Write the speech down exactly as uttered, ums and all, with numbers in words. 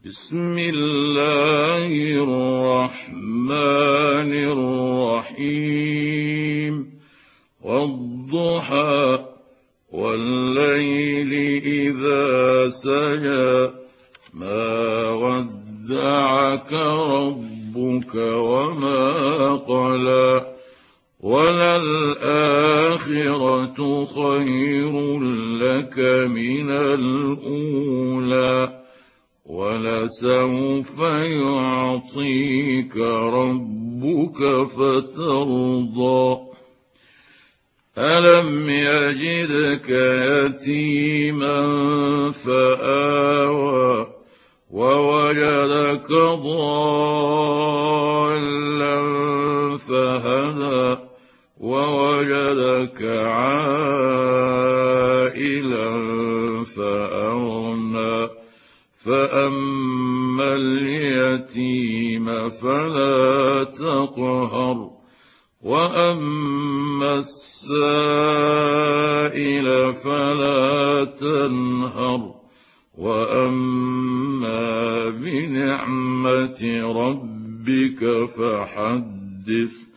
بسم الله الرحمن الرحيم والضحى والليل إذا سجى ما ودعك ربك وما قلى وللآخرة خير لك من الأولى ولسوف يعطيك ربك فترضى ألم يجدك يتيما فآوى ووجدك ضالا فهدى ووجدك عائلا فأغنى فأما اليتيم فلا تقهر وأما السائل فلا تنهر وأما بنعمة ربك فحدث